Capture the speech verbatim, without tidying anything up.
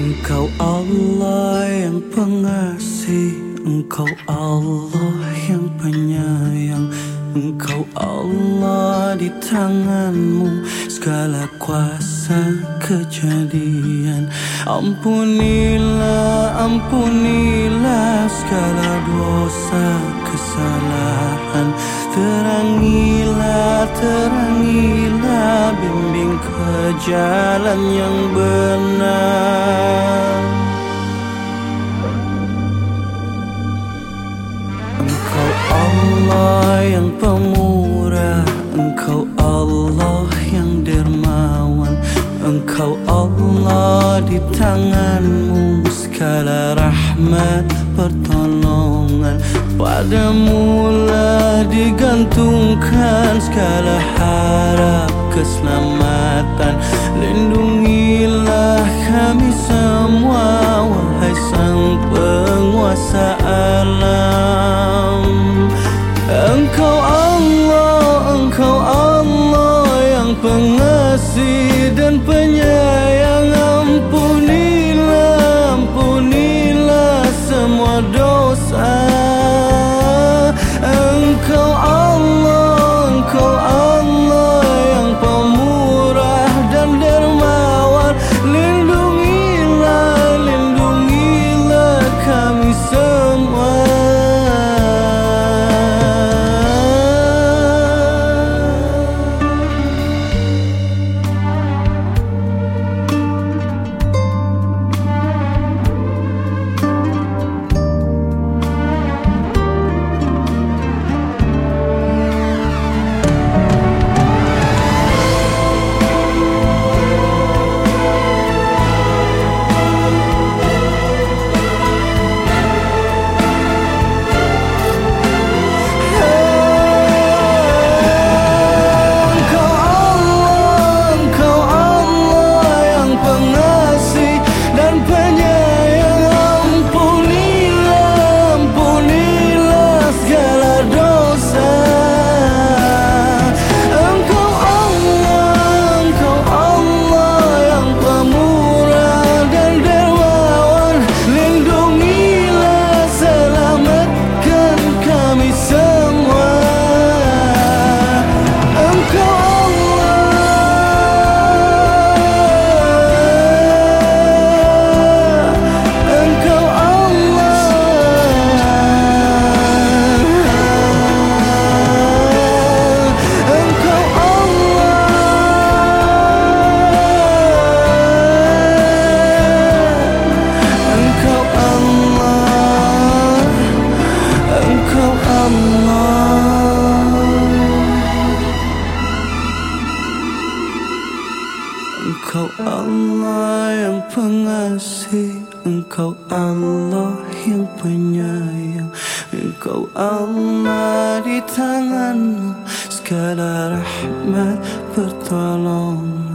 Engkau Allah yang pengasih, Engkau Allah yang penyayang, Engkau Allah, di tanganmu segala kuasa kejadian. Ampunilah, ampunilah segala dosa kesalahan. Terangilah, terangilah, bimbing ke jalan yang benar. Engkau Allah yang pemurah, Engkau Allah yang dermawan, Engkau Allah, di tanganmu segala rahmat pertolongan. Padamulah digantungkan segala harap keselamatan. Lindungilah kami semua, wahai Sang Penguasa alam. Engkau Allah, Engkau Allah yang pengasih dan penyayang. Ampunilah, ampunilah semua dosa. Engkau Allah, Engkau Allah yang pemurah dan dermawan. Lindungilah, lindungilah kami semua. Engkau Allah yang pengasih, Engkau Allah yang penyayang, Engkau Allah, di tanganmu segala rahmat pertolongan.